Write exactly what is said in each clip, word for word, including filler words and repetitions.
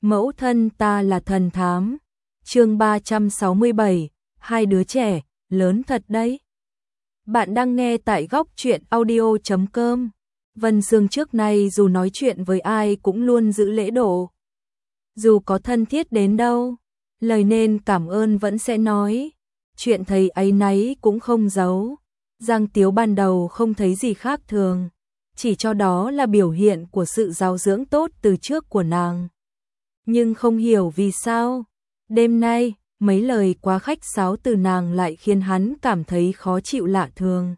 Mẫu thân ta là thần thám. Chương ba trăm sáu mươi bảy, hai đứa trẻ, lớn thật đấy. Bạn đang nghe tại góc truyện audio chấm com. Vân Sương trước nay dù nói chuyện với ai cũng luôn giữ lễ độ. Dù có thân thiết đến đâu, lời nên cảm ơn vẫn sẽ nói. Chuyện thầy ấy nấy cũng không giấu. Giang Tiếu ban đầu không thấy gì khác thường, chỉ cho đó là biểu hiện của sự giáo dưỡng tốt từ trước của nàng. Nhưng không hiểu vì sao, đêm nay, mấy lời quá khách sáo từ nàng lại khiến hắn cảm thấy khó chịu lạ thường.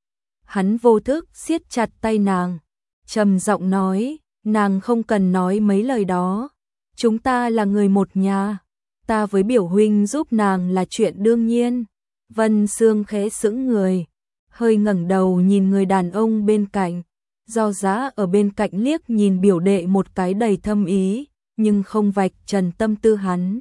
Hắn vô thức siết chặt tay nàng, trầm giọng nói, nàng không cần nói mấy lời đó. Chúng ta là người một nhà, ta với biểu huynh giúp nàng là chuyện đương nhiên. Vân Sương khẽ sững người, hơi ngẩng đầu nhìn người đàn ông bên cạnh. Do Giá ở bên cạnh liếc nhìn biểu đệ một cái đầy thâm ý, nhưng không vạch trần tâm tư hắn.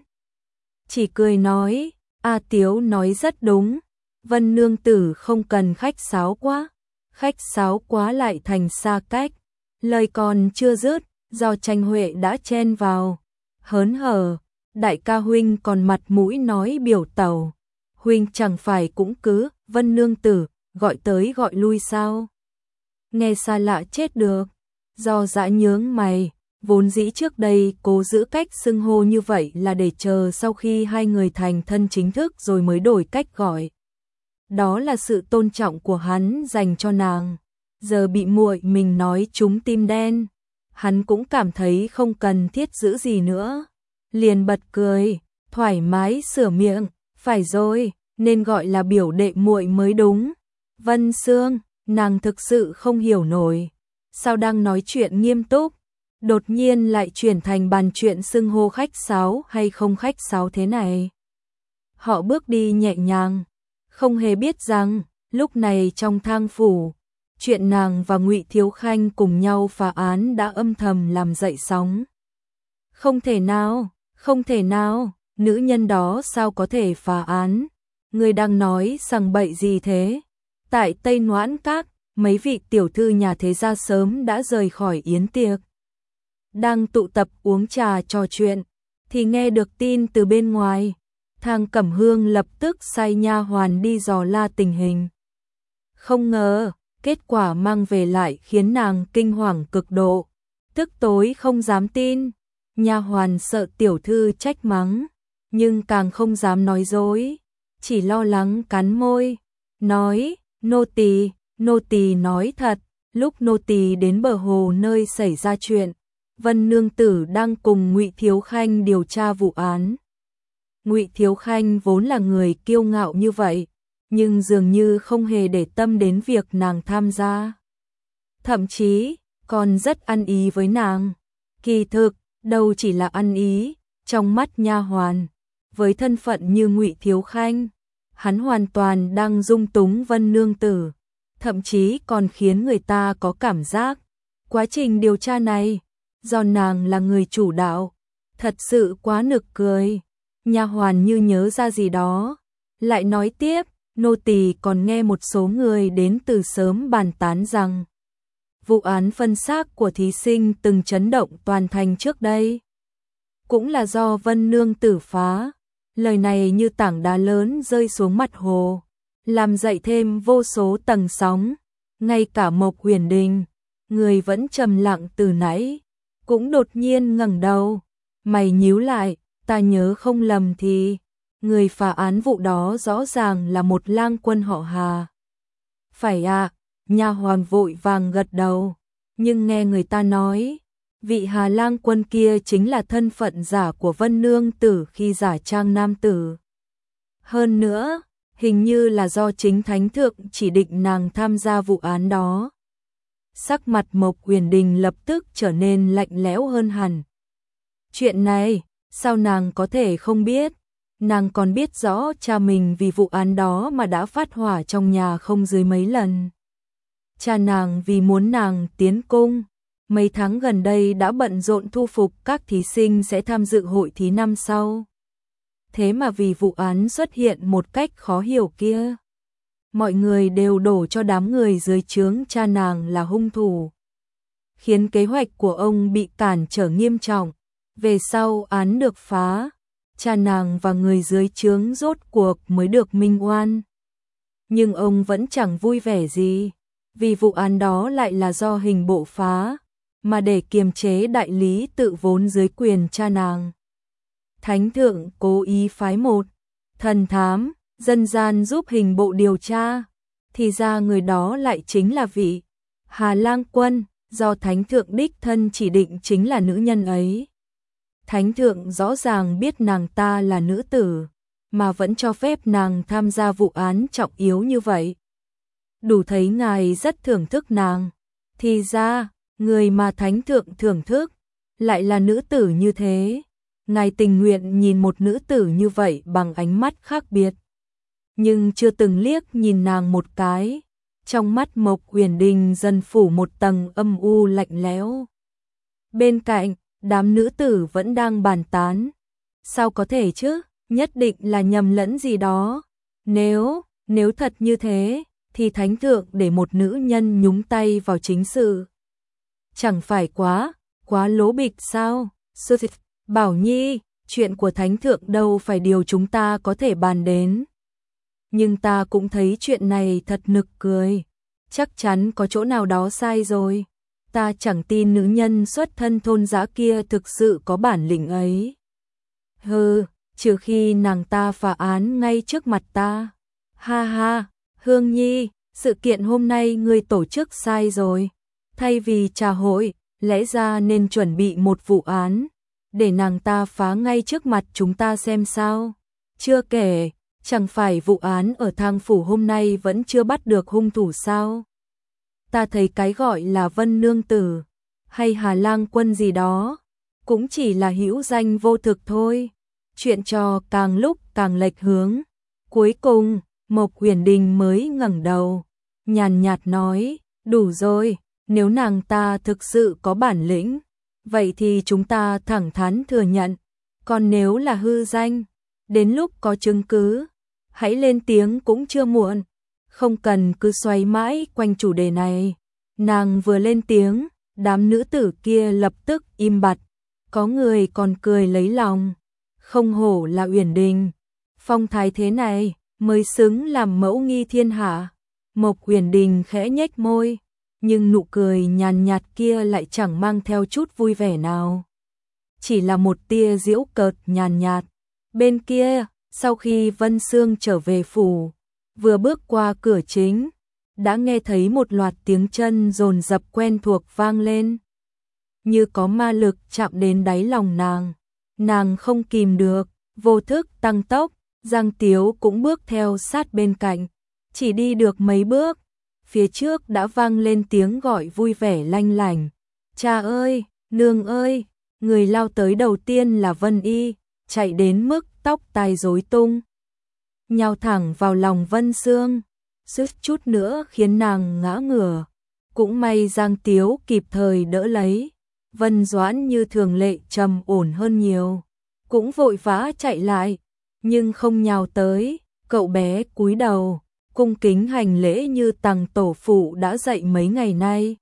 Chỉ cười nói, A Tiếu nói rất đúng, Vân nương tử không cần khách sáo quá, khách sáo quá lại thành xa cách. Lời còn chưa dứt, do Tranh Huệ đã chen vào, hớn hở, đại ca huynh còn mặt mũi nói biểu tẩu, huynh chẳng phải cũng cứ Vân nương tử gọi tới gọi lui sao? Nghe xa lạ chết được. Do Dã nhướng mày, vốn dĩ trước đây cố giữ cách xưng hô như vậy là để chờ sau khi hai người thành thân chính thức rồi mới đổi cách gọi. Đó là sự tôn trọng của hắn dành cho nàng. Giờ bị muội mình nói trúng tim đen, hắn cũng cảm thấy không cần thiết giữ gì nữa. Liền bật cười, thoải mái sửa miệng, phải rồi, nên gọi là biểu đệ muội mới đúng. Vân Sương, nàng thực sự không hiểu nổi, sao đang nói chuyện nghiêm túc, đột nhiên lại chuyển thành bàn chuyện xưng hô khách sáo hay không khách sáo thế này. Họ bước đi nhẹ nhàng, không hề biết rằng, lúc này trong thang phủ, chuyện nàng và Ngụy Thiếu Khanh cùng nhau phá án đã âm thầm làm dậy sóng. Không thể nào, không thể nào, nữ nhân đó sao có thể phá án? Người đang nói sằng bậy gì thế? Tại Tây Noãn Các, mấy vị tiểu thư nhà thế gia sớm đã rời khỏi yến tiệc. Đang tụ tập uống trà trò chuyện, thì nghe được tin từ bên ngoài. Thang Cẩm Hương lập tức sai nha hoàn đi dò la tình hình. Không ngờ, kết quả mang về lại khiến nàng kinh hoàng cực độ. Tức tối không dám tin, nha hoàn sợ tiểu thư trách mắng, nhưng càng không dám nói dối, chỉ lo lắng cắn môi, nói, nô tỳ, nô tỳ nói thật, lúc nô tỳ đến bờ hồ nơi xảy ra chuyện, Vân nương tử đang cùng Ngụy Thiếu Khanh điều tra vụ án. Ngụy Thiếu Khanh vốn là người kiêu ngạo như vậy, nhưng dường như không hề để tâm đến việc nàng tham gia. Thậm chí, còn rất ăn ý với nàng. Kỳ thực, đâu chỉ là ăn ý, trong mắt nha hoàn, với thân phận như Ngụy Thiếu Khanh, hắn hoàn toàn đang dung túng Vân nương tử, thậm chí còn khiến người ta có cảm giác quá trình điều tra này do nàng là người chủ đạo, thật sự quá nực cười. Nha hoàn như nhớ ra gì đó, lại nói tiếp, nô tỳ còn nghe một số người đến từ sớm bàn tán rằng vụ án phân xác của thí sinh từng chấn động toàn thành trước đây, cũng là do Vân nương tử phá. Lời này như tảng đá lớn rơi xuống mặt hồ, làm dậy thêm vô số tầng sóng. Ngay cả Mộc Huyền Đình, người vẫn trầm lặng từ nãy, cũng đột nhiên ngẩng đầu, mày nhíu lại, ta nhớ không lầm thì người phá án vụ đó rõ ràng là một lang quân họ Hà. Phải à, nha hoàn vội vàng gật đầu, nhưng nghe người ta nói, vị Hà lang quân kia chính là thân phận giả của Vân nương tử khi giả trang nam tử. Hơn nữa, hình như là do chính thánh thượng chỉ định nàng tham gia vụ án đó. Sắc mặt Mộc Huyền Đình lập tức trở nên lạnh lẽo hơn hẳn. Chuyện này, sao nàng có thể không biết? Nàng còn biết rõ cha mình vì vụ án đó mà đã phát hỏa trong nhà không dưới mấy lần. Cha nàng vì muốn nàng tiến cung, mấy tháng gần đây đã bận rộn thu phục các thí sinh sẽ tham dự hội thí năm sau. Thế mà vì vụ án xuất hiện một cách khó hiểu kia, mọi người đều đổ cho đám người dưới trướng cha nàng là hung thủ, khiến kế hoạch của ông bị cản trở nghiêm trọng. Về sau án được phá, cha nàng và người dưới trướng rốt cuộc mới được minh oan. Nhưng ông vẫn chẳng vui vẻ gì, vì vụ án đó lại là do hình bộ phá, mà để kiềm chế đại lý tự vốn dưới quyền cha nàng. Thánh thượng cố ý phái một thần thám, dân gian giúp hình bộ điều tra, thì ra người đó lại chính là vị Hà Lang Quân, do Thánh thượng đích thân chỉ định chính là nữ nhân ấy. Thánh thượng rõ ràng biết nàng ta là nữ tử, mà vẫn cho phép nàng tham gia vụ án trọng yếu như vậy. Đủ thấy ngài rất thưởng thức nàng. Thì ra, người mà Thánh thượng thưởng thức lại là nữ tử như thế. Ngài tình nguyện nhìn một nữ tử như vậy bằng ánh mắt khác biệt, nhưng chưa từng liếc nhìn nàng một cái. Trong mắt Mộc Uyển Đình dần phủ một tầng âm u lạnh lẽo. Bên cạnh, đám nữ tử vẫn đang bàn tán. Sao có thể chứ, nhất định là nhầm lẫn gì đó. Nếu, nếu thật như thế, thì Thánh thượng để một nữ nhân nhúng tay vào chính sự. Chẳng phải quá, quá lố bịch sao? Sư thịt, Bảo Nhi, chuyện của Thánh thượng đâu phải điều chúng ta có thể bàn đến. Nhưng ta cũng thấy chuyện này thật nực cười. Chắc chắn có chỗ nào đó sai rồi. Ta chẳng tin nữ nhân xuất thân thôn dã kia thực sự có bản lĩnh ấy. Hừ, trừ khi nàng ta phá án ngay trước mặt ta. Ha ha, Hương Nhi, sự kiện hôm nay ngươi tổ chức sai rồi. Thay vì trà hội, lẽ ra nên chuẩn bị một vụ án, để nàng ta phá ngay trước mặt chúng ta xem sao. Chưa kể, chẳng phải vụ án ở Thang Phủ hôm nay vẫn chưa bắt được hung thủ sao? Ta thấy cái gọi là Vân Nương Tử hay Hà Lang Quân gì đó cũng chỉ là hữu danh vô thực thôi. Chuyện trò càng lúc càng lệch hướng. Cuối cùng, Mộc Uyển Đình mới ngẩng đầu, nhàn nhạt nói, đủ rồi, nếu nàng ta thực sự có bản lĩnh, vậy thì chúng ta thẳng thắn thừa nhận. Còn nếu là hư danh, đến lúc có chứng cứ, hãy lên tiếng cũng chưa muộn. Không cần cứ xoay mãi quanh chủ đề này. Nàng vừa lên tiếng, đám nữ tử kia lập tức im bặt. Có người còn cười lấy lòng. Không hổ là Uyển Đình, phong thái thế này mới xứng làm mẫu nghi thiên hạ. Mộc Uyển Đình khẽ nhếch môi, nhưng nụ cười nhàn nhạt kia lại chẳng mang theo chút vui vẻ nào. Chỉ là một tia giễu cợt nhàn nhạt. Bên kia, sau khi Vân Sương trở về phủ, vừa bước qua cửa chính, đã nghe thấy một loạt tiếng chân dồn dập quen thuộc vang lên. Như có ma lực chạm đến đáy lòng nàng. Nàng không kìm được, vô thức tăng tốc, Giang Tiếu cũng bước theo sát bên cạnh. Chỉ đi được mấy bước, phía trước đã vang lên tiếng gọi vui vẻ lanh lảnh. Cha ơi, nương ơi, người lao tới đầu tiên là Vân Y, chạy đến mức tóc tai rối tung, nhào thẳng vào lòng Vân Sương, suýt chút nữa khiến nàng ngã ngửa. Cũng may Giang Tiếu kịp thời đỡ lấy. Vân Doãn như thường lệ trầm ổn hơn nhiều, cũng vội vã chạy lại, nhưng không nhào tới. Cậu bé cúi đầu, cung kính hành lễ như tằng tổ phụ đã dạy mấy ngày nay.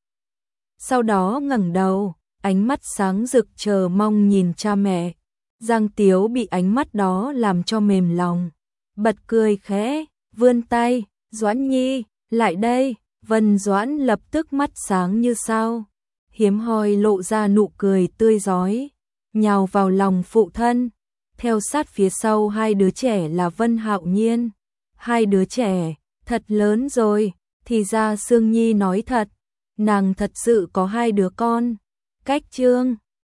Sau đó ngẩng đầu, ánh mắt sáng rực chờ mong nhìn cha mẹ. Giang Tiếu bị ánh mắt đó làm cho mềm lòng, bật cười khẽ, vươn tay, Doãn Nhi, lại đây. Vân Doãn lập tức mắt sáng như sao, hiếm hoi lộ ra nụ cười tươi rói, nhào vào lòng phụ thân. Theo sát phía sau hai đứa trẻ là Vân Hạo Nhiên. Hai đứa trẻ, thật lớn rồi, thì ra Sương Nhi nói thật, nàng thật sự có hai đứa con. Cách Trương